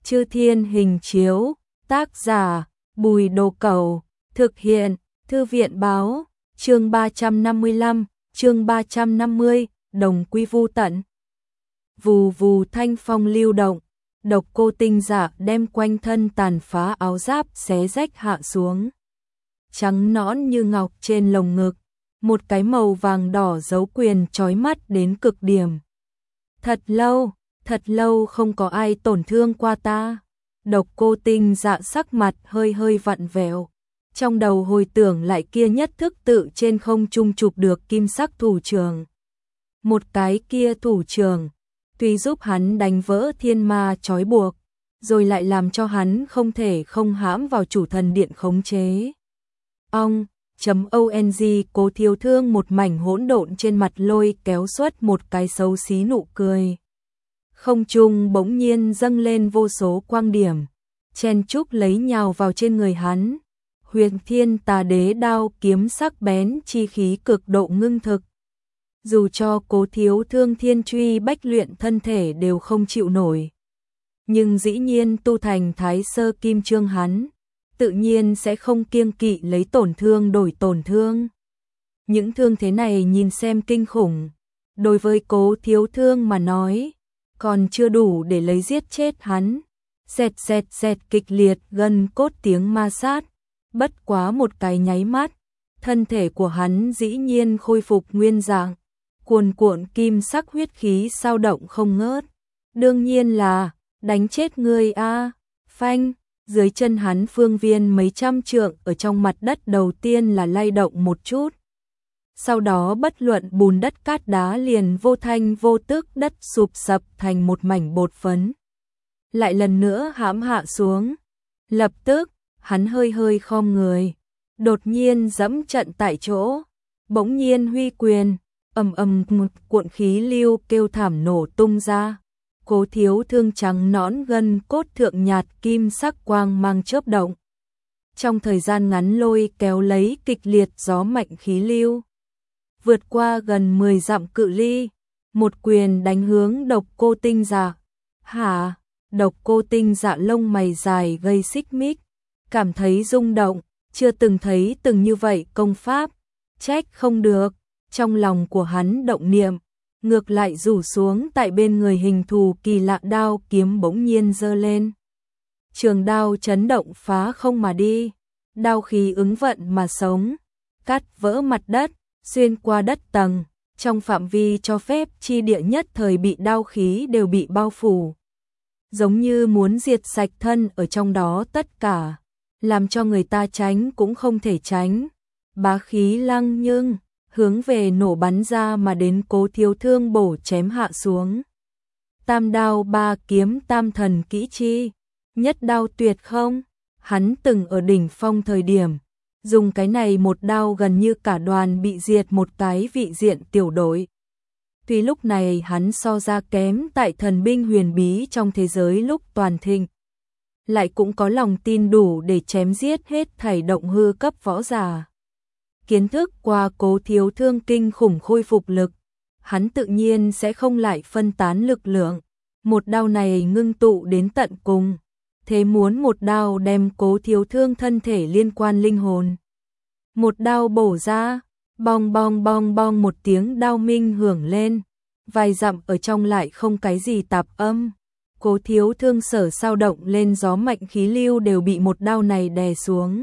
Chư Thiên Hình Chiếu, tác giả, Bùi Đồ Cẩu, thực hiện, Thư viện báo, chương 355, chương 350, đồng quy vu tận. Vù vù thanh phong lưu động, độc cô tinh dạ đem quanh thân tàn phá áo giáp xé rách hạ xuống. Trắng nõn như ngọc trên lồng ngực, một cái màu vàng đỏ dấu quyền chói mắt đến cực điểm. Thật lâu không có ai tổn thương qua ta. Độc cô tinh dạ sắc mặt hơi hơi vặn vẹo, trong đầu hồi tưởng lại kia nhất thức tự trên không trung chụp được kim sắc thủ trưởng. Một cái kia thủ trưởng, tuy giúp hắn đánh vỡ thiên ma trói buộc, rồi lại làm cho hắn không thể không hãm vào chủ thần điện khống chế. Ong, .ong Cố Thiếu Thương một mảnh hỗn độn trên mặt lôi kéo xuất một cái xấu xí nụ cười. Không trung bỗng nhiên dâng lên vô số quang điểm, chen chúc lấy nhào vào trên người hắn. Huyền Thiên Tà Đế đao kiếm sắc bén chi khí cực độ ngưng thực. Dù cho Cố Thiếu Thương thiên truy bách luyện thân thể đều không chịu nổi. Nhưng dĩ nhiên tu thành thái sơ kim chương hắn, tự nhiên sẽ không kiêng kỵ lấy tổn thương đổi tổn thương. Những thương thế này nhìn xem kinh khủng, đối với Cố Thiếu Thương mà nói, còn chưa đủ để lấy giết chết hắn. Xẹt kịch liệt gân cốt tiếng ma sát, bất quá một cái nháy mắt, thân thể của hắn dĩ nhiên khôi phục nguyên dạng, cuồn cuộn kim sắc huyết khí sao động không ngớt. Đương nhiên là đánh chết ngươi a. Phanh, dưới chân hắn phương viên mấy trăm trượng ở trong mặt đất đầu tiên là lay động một chút. Sau đó bất luận bùn đất cát đá liền vô thanh vô tức đất sụp sập thành một mảnh bột phấn. Lại lần nữa hãm hạ xuống. Lập tức, hắn hơi hơi khom người, đột nhiên giẫm trận tại chỗ, bỗng nhiên huy quyền, cuộn khí lưu kêu thảm nổ tung ra. Cố Thiếu Thương trắng nõn gân cốt thượng nhạt kim sắc quang mang chớp động. Trong thời gian ngắn lôi kéo lấy kịch liệt gió mạnh khí lưu, vượt qua gần 10 dặm cự ly, một quyền đánh hướng độc cô tinh dạ. Hả? Độc cô tinh dạ lông mày dài gây xích mích, cảm thấy rung động, chưa từng thấy từng như vậy công pháp, trách không được. Trong lòng của hắn động niệm, ngược lại rủ xuống tại bên người hình thù kỳ lạ đao kiếm bỗng nhiên giơ lên. Trường đao chấn động phá không mà đi, đao khí ứng vận mà sống, cắt vỡ mặt đất, xuyên qua đất tầng, trong phạm vi cho phép chi địa nhất thời bị đao khí đều bị bao phủ. Giống như muốn diệt sạch thân ở trong đó tất cả, làm cho người ta tránh cũng không thể tránh. Bá khí lăng nhưng hướng về nổ bắn ra mà đến Cố Thiếu Thương bổ chém hạ xuống. Tam đao ba kiếm tam thần kỹ chi, nhất đao tuyệt không? Hắn từng ở đỉnh phong thời điểm, dùng cái này một đao gần như cả đoàn bị diệt một cái vị diện tiểu đội. Tuy lúc này hắn so ra kém tại thần binh huyền bí trong thế giới lúc toàn thịnh, lại cũng có lòng tin đủ để chém giết hết thảy động hư cấp võ giả. Kiến thức qua Cố Thiếu Thương kinh khủng khôi phục lực, hắn tự nhiên sẽ không lại phân tán lực lượng. Một đao này ngưng tụ đến tận cùng, thế muốn một đao đem Cố Thiếu Thương thân thể liên quan linh hồn. Một đao bổ ra, bong bong bong bong một tiếng đao minh hưởng lên, vài dặm ở trong lại không cái gì tạp âm. Cố Thiếu Thương sở sao động lên gió mạnh khí lưu đều bị một đao này đè xuống.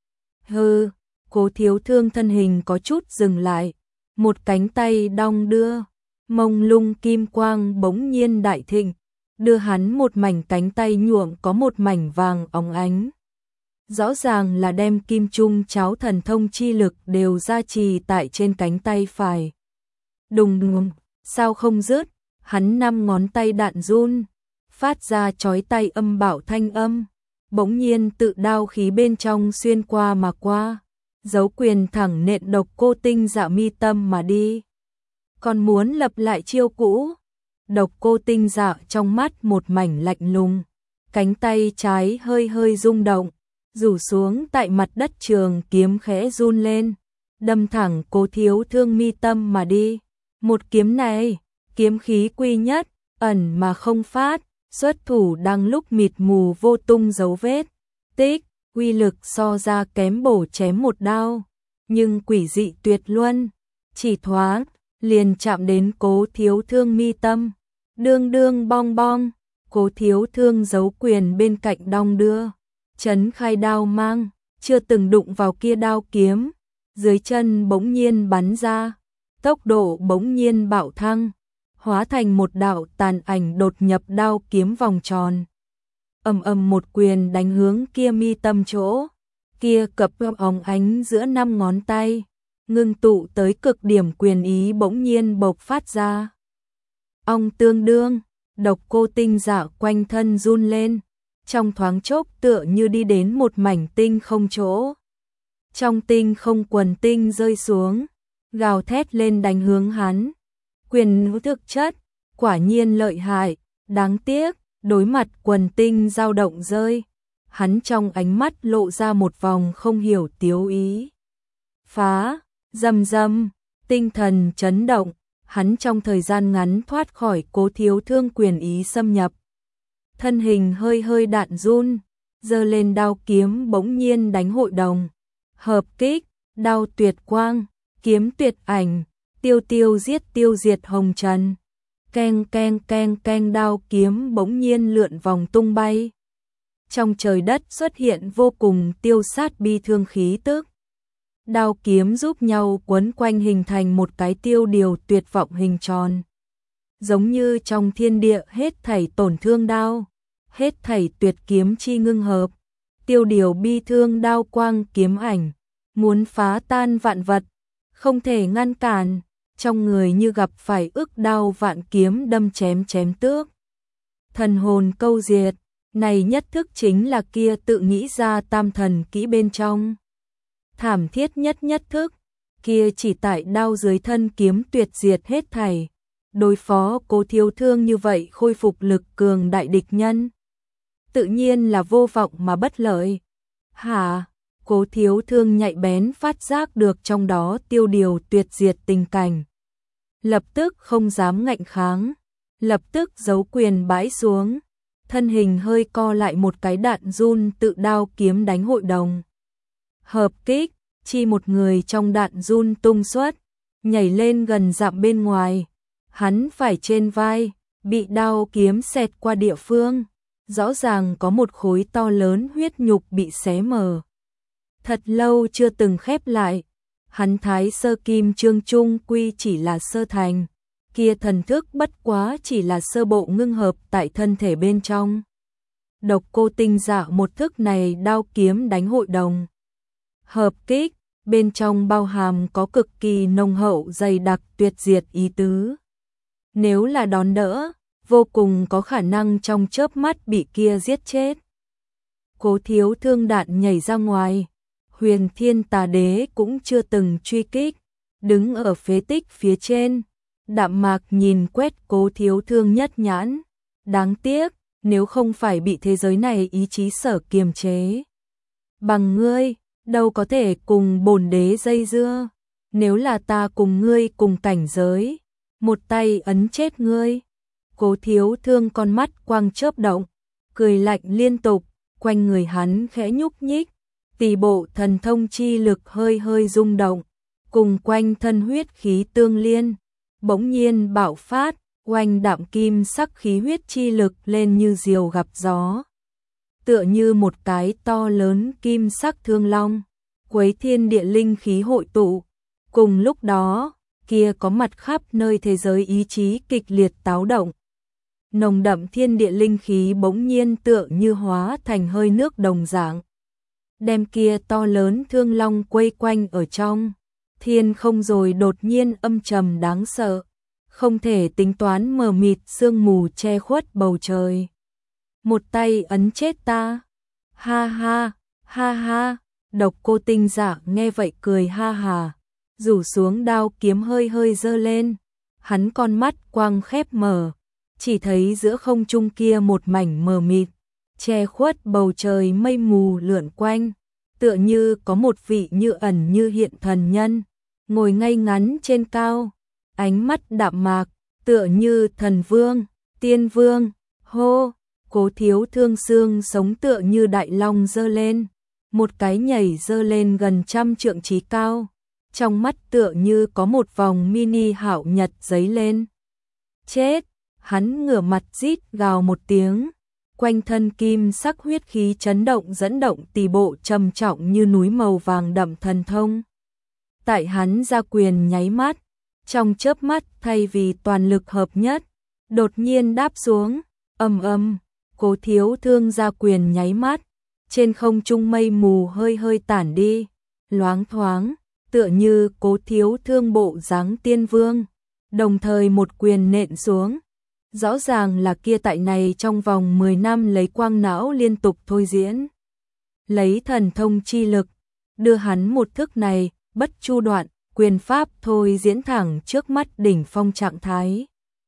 Hừ, Cố Thiếu Thương thân hình có chút dừng lại, một cánh tay đong đưa, mông lung kim quang bỗng nhiên đại thịnh, đưa hắn một mảnh cánh tay nhuộm có một mảnh vàng óng ánh. Rõ ràng là đem kim trung cháo thần thông chi lực đều gia trì tại trên cánh tay phải. Đùng đùng, sao không dứt, hắn 5 ngón tay đạn run, phát ra chói tai âm bạo thanh âm, bỗng nhiên tự đao khí bên trong xuyên qua mà qua, dấu quyền thẳng nện độc cô tinh dạ mi tâm mà đi. Còn muốn lập lại chiêu cũ? Độc cô tinh dạ trong mắt một mảnh lạnh lùng, cánh tay trái hơi hơi rung động, rủ xuống tại mặt đất trường kiếm khẽ run lên, đâm thẳng Cố Thiếu Thương mi tâm mà đi. Một kiếm này, kiếm khí quy nhất, ẩn mà không phát, xuất thủ đang lúc mịt mù vô tung dấu vết, tích, uy lực so ra kém bổ chém một đao, nhưng quỷ dị tuyệt luân, chỉ thoáng, liền chạm đến Cố Thiếu Thương mi tâm, đương đương bong bong, Cố Thiếu Thương giấu quyền bên cạnh đong đưa, chấn khai đao mang, chưa từng đụng vào kia đao kiếm, dưới chân bỗng nhiên bắn ra, tốc độ bỗng nhiên bạo thăng, hóa thành một đạo tàn ảnh đột nhập đao kiếm vòng tròn. Ầm ầm một quyền đánh hướng kia mi tâm chỗ, kia cặp óng ánh giữa 5 ngón tay, ngưng tụ tới cực điểm quyền ý bỗng nhiên bộc phát ra. Ong tương đương, Độc Cô Tinh Dạ quanh thân run lên, trong thoáng chốc tựa như đi đến một mảnh tinh không chỗ. Trong tinh không quần tinh rơi xuống, gào thét lên đánh hướng hắn. Quyền thực chất, quả nhiên lợi hại, đáng tiếc, đối mặt quần tinh dao động rơi. Hắn trong ánh mắt lộ ra một vòng không hiểu tiếu ý. Phá, rầm rầm, tinh thần chấn động, hắn trong thời gian ngắn thoát khỏi Cố Thiếu Thương quyền ý xâm nhập. Thân hình hơi hơi đạn run, giơ lên đao kiếm bỗng nhiên đánh hội đồng. Hợp kích, đao tuyệt quang, kiếm tuyệt ảnh, tiêu tiêu giết tiêu diệt hồng trần. Keng keng keng keng đao kiếm bỗng nhiên lượn vòng tung bay. Trong trời đất xuất hiện vô cùng tiêu sát bi thương khí tức. Đao kiếm giúp nhau quấn quanh hình thành một cái tiêu điều tuyệt vọng hình tròn. Giống như trong thiên địa hết thảy tổn thương đao, hết thảy tuyệt kiếm chi ngưng hợp. Tiêu điều bi thương đao quang kiếm ảnh, muốn phá tan vạn vật, không thể ngăn cản, trong người như gặp phải ức đao vạn kiếm đâm chém chém tước. Thần hồn câu diệt, này nhất thức chính là kia tự nghĩ ra tam thần kỹ bên trong. Thảm thiết nhất nhất thức, kia chỉ tại đao dưới thân kiếm tuyệt diệt hết thảy. Đối phó Cố Thiếu Thương như vậy khôi phục lực cường đại địch nhân, tự nhiên là vô vọng mà bất lợi. Hả? Cố Thiếu Thương nhạy bén phát giác được trong đó tiêu điều tuyệt diệt tình cảnh. Lập tức không dám ngạnh kháng, lập tức giấu quyền bãi xuống, thân hình hơi co lại một cái đạn run tự đao kiếm đánh hội đồng. Hợp kích, chi một người trong đạn run tung xuất, nhảy lên gần dặm bên ngoài, hắn phải trên vai, bị đao kiếm xẹt qua địa phương, rõ ràng có một khối to lớn huyết nhục bị xé mở. Thật lâu chưa từng khép lại, hắn thái sơ kim chương trung quy chỉ là sơ thành, kia thần thức bất quá chỉ là sơ bộ ngưng hợp tại thân thể bên trong. Độc Cô Tinh Dạ một thức này đao kiếm đánh hội đồng. Hợp kích, bên trong bao hàm có cực kỳ nồng hậu dày đặc tuyệt diệt ý tứ. Nếu là đón đỡ, vô cùng có khả năng trong chớp mắt bị kia giết chết. Cố Thiếu Thương đạn nhảy ra ngoài, Huyền Thiên Tà Đế cũng chưa từng truy kích, đứng ở phế tích phía trên, đạm mạc nhìn quét Cố Thiếu Thương nhất nhãn. Đáng tiếc, nếu không phải bị thế giới này ý chí sở kiềm chế, bằng ngươi, đâu có thể cùng bổn đế dây dưa. Nếu là ta cùng ngươi cùng cảnh giới, một tay ấn chết ngươi. Cố Thiếu Thương con mắt quang chớp động, cười lạnh liên tục, quanh người hắn khẽ nhúc nhích, tỷ bộ thần thông chi lực hơi hơi rung động, cùng quanh thân huyết khí tương liên, bỗng nhiên bạo phát, oanh đạm kim sắc khí huyết chi lực lên như diều gặp gió. Tựa như một cái to lớn kim sắc thương long, quấy thiên địa linh khí hội tụ. Cùng lúc đó, kia có mặt khắp nơi thế giới ý chí kịch liệt táo động. Nồng đậm thiên địa linh khí bỗng nhiên tựa như hóa thành hơi nước đồng dạng, đem kia to lớn thương long quây quanh ở trong thiên không, rồi đột nhiên âm trầm đáng sợ, không thể tính toán mờ mịt sương mù che khuất bầu trời. Một tay ấn chết ta. Ha ha, ha ha. Độc Cô Tinh Dạ nghe vậy cười ha hà, rủ xuống đao kiếm hơi hơi giơ lên, hắn con mắt quang khép mở, chỉ thấy giữa không trung kia một mảnh mờ mịt, che khuất bầu trời mây mù lượn quanh, tựa như có một vị như ẩn như hiện thần nhân, ngồi ngay ngắn trên cao, ánh mắt đạm mạc, tựa như thần vương, tiên vương. Hô, Cố Thiếu Thương xương sống tựa như đại long giơ lên, một cái nhảy giơ lên gần 100 trượng trí cao, trong mắt tựa như có một vòng mini hạo nhật giấy lên. Chết, hắn ngửa mặt rít gào một tiếng, quanh thân kim sắc huyết khí chấn động dẫn động tỳ bộ trầm trọng như núi màu vàng đậm thần thông. Tại hắn ra quyền nháy mắt, trong chớp mắt thay vì toàn lực hợp nhất, đột nhiên đáp xuống, ầm ầm, Cố Thiếu Thương ra quyền nháy mắt, trên không trung mây mù hơi hơi tản đi, loáng thoáng, tựa như Cố Thiếu Thương bộ dáng tiên vương, đồng thời một quyền nện xuống. Rõ ràng là kia tại này trong vòng 10 năm lấy quang não liên tục thôi diễn. Lấy thần thông chi lực, đưa hắn một thức này, bất chu đoạn, quyền pháp thôi diễn thẳng trước mắt đỉnh phong trạng thái.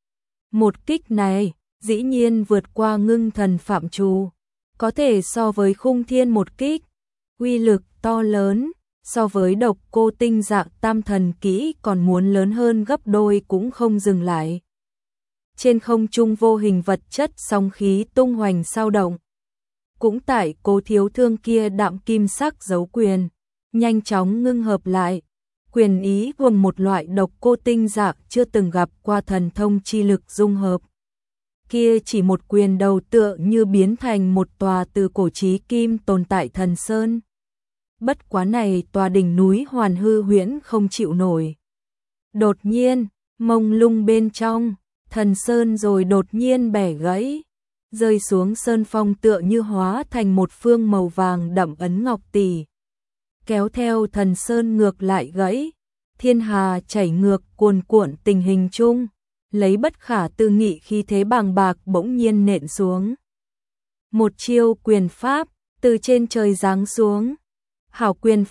Một kích này, dĩ nhiên vượt qua ngưng thần phạm trù, có thể so với khung thiên một kích, uy lực to lớn, so với độc cô tinh dạng tam thần kỹ còn muốn lớn hơn gấp đôi cũng không dừng lại. Trên không trung vô hình vật chất sóng khí tung hoành sao động. Cũng tại Cố Thiếu Thương kia đạm kim sắc dấu quyền, nhanh chóng ngưng hợp lại. Quyền ý gồm một loại độc cô tinh dạng chưa từng gặp qua thần thông chi lực dung hợp. Kia chỉ một quyền đầu tựa như biến thành một tòa từ cổ chí kim tồn tại thần sơn. Bất quá này tòa đỉnh núi hoàn hư huyễn không chịu nổi. Đột nhiên, mông lung bên trong, thần sơn rồi đột nhiên bẻ gãy, rơi xuống sơn phong tựa như hóa thành một phương màu vàng đậm ấn ngọc tỷ. Kéo theo thần sơn ngược lại gãy, thiên hà chảy ngược cuồn cuộn tình hình chung, lấy bất khả tư nghị khí thế bàng bạc bỗng nhiên nện xuống. Một chiêu quyền pháp, từ trên trời giáng xuống. Hảo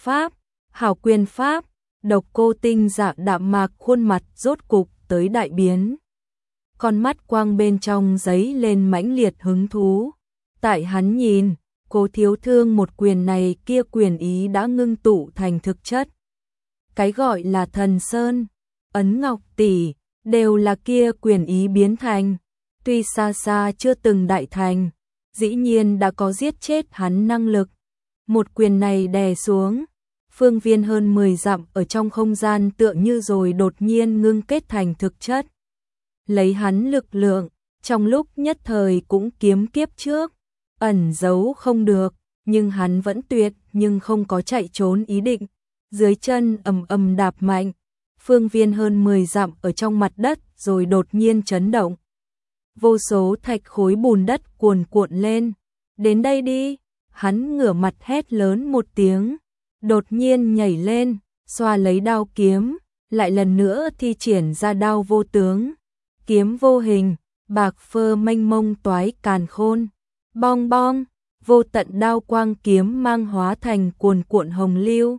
quyền pháp, độc cô tinh dạng đạm mạc khuôn mặt rốt cục tới đại biến. Con mắt quang bên trong giấy lên mãnh liệt hứng thú. Tại hắn nhìn, Cố Thiếu Thương một quyền này kia quyền ý đã ngưng tụ thành thực chất. Cái gọi là thần sơn, ấn ngọc tỷ, đều là kia quyền ý biến thành. Tuy xa xa chưa từng đại thành, dĩ nhiên đã có giết chết hắn năng lực. Một quyền này đè xuống, phương viên hơn 10 dặm ở trong không gian tựa như rồi đột nhiên ngưng kết thành thực chất. Lấy hắn lực lượng, trong lúc nhất thời cũng kiếm kiếp trước, ẩn giấu không được, nhưng hắn vẫn tuyệt nhưng không có chạy trốn ý định. Dưới chân ầm ầm đạp mạnh, phương viên hơn 10 dặm ở trong mặt đất rồi đột nhiên chấn động. Vô số thạch khối bùn đất cuồn cuộn lên, đến đây đi, hắn ngửa mặt hét lớn một tiếng, đột nhiên nhảy lên, xoa lấy đao kiếm, lại lần nữa thi triển ra đao vô tướng. Kiếm vô hình, bạc phơ mênh mông toái càn khôn, bong bong, vô tận đao quang kiếm mang hóa thành cuồn cuộn hồng lưu.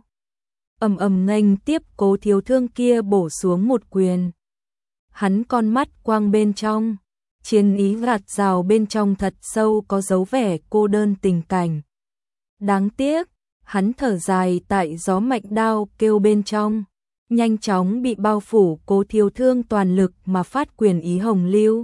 Ầm ầm nghênh tiếp Cố Thiếu Thương kia bổ xuống một quyền. Hắn con mắt quang bên trong, chiến ý gạt rào bên trong thật sâu có dấu vẻ cô đơn tình cảnh. Đáng tiếc, hắn thở dài tại gió mạnh đao kêu bên trong. Nhanh chóng bị bao phủ. Cố Thiếu Thương toàn lực mà phát quyền ý hồng lưu.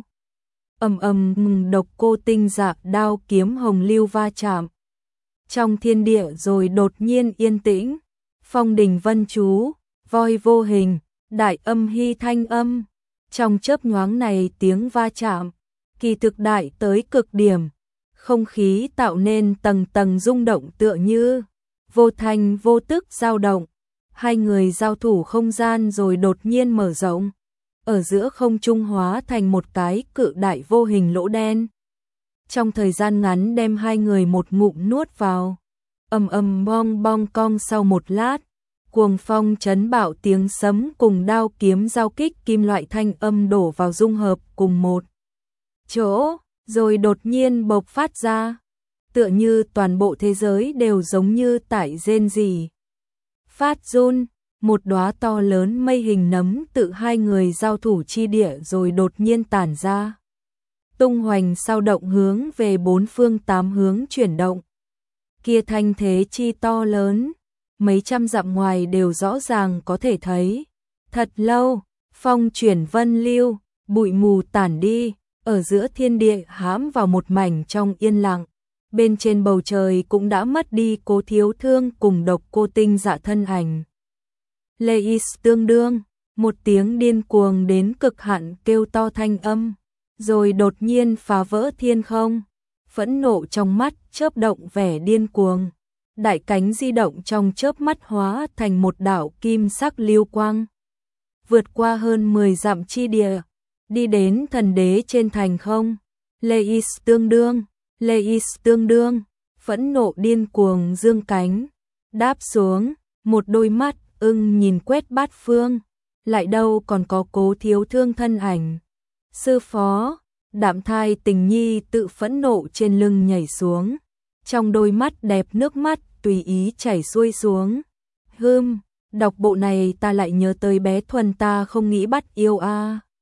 Ầm ầm độc cô tinh dạng đao kiếm hồng lưu va chạm. Trong thiên địa rồi đột nhiên yên tĩnh, phong đình vân chú, voi vô hình, đại âm hy thanh âm. Trong chớp nhoáng này tiếng va chạm, kỳ thực đại tới cực điểm, không khí tạo nên tầng tầng rung động tựa như vô thanh vô tức dao động. Hai người giao thủ không gian rồi đột nhiên mở rộng, ở giữa không trung hóa thành một cái cự đại vô hình lỗ đen. Trong thời gian ngắn đem hai người một ngụm nuốt vào. Ầm ầm bong bong cong sau một lát, cuồng phong chấn bạo tiếng sấm cùng đao kiếm giao kích kim loại thanh âm đổ vào dung hợp cùng một chỗ, rồi đột nhiên bộc phát ra, tựa như toàn bộ thế giới đều giống như tại rên rỉ. Phát run, một đóa to lớn mây hình nấm tự hai người giao thủ chi địa rồi đột nhiên tản ra. Tung hoành sao động hướng về bốn phương tám hướng chuyển động. Kia thanh thế chi to lớn, mấy trăm dặm ngoài đều rõ ràng có thể thấy. Thật lâu, phong chuyển vân lưu, bụi mù tản đi, ở giữa thiên địa hãm vào một mảnh trong yên lặng. Bên trên bầu trời cũng đã mất đi Cố Thiếu Thương cùng Độc Cô Tinh Dạ thân ảnh. Leis tương đương, một tiếng điên cuồng đến cực hạn kêu to thanh âm, rồi đột nhiên phá vỡ thiên không. Phẫn nộ trong mắt chớp động vẻ điên cuồng, đại cánh di động trong chớp mắt hóa thành một đạo kim sắc lưu quang, vượt qua hơn 10 dặm chi địa, đi đến thần đế trên thành không. Leis tương đương, Leis tương đương, phẫn nộ điên cuồng dương cánh, đáp xuống, một đôi mắt ưng nhìn quét bát phương, lại đâu còn có Cố Thiếu Thương thân ảnh. Sư phó, Đạm Thai Tình Nhi tự phẫn nộ trên lưng nhảy xuống, trong đôi mắt đẹp nước mắt tùy ý chảy xuôi xuống. Đọc bộ này ta lại nhớ tới bé Thuần ta không nghĩ bắt yêu a.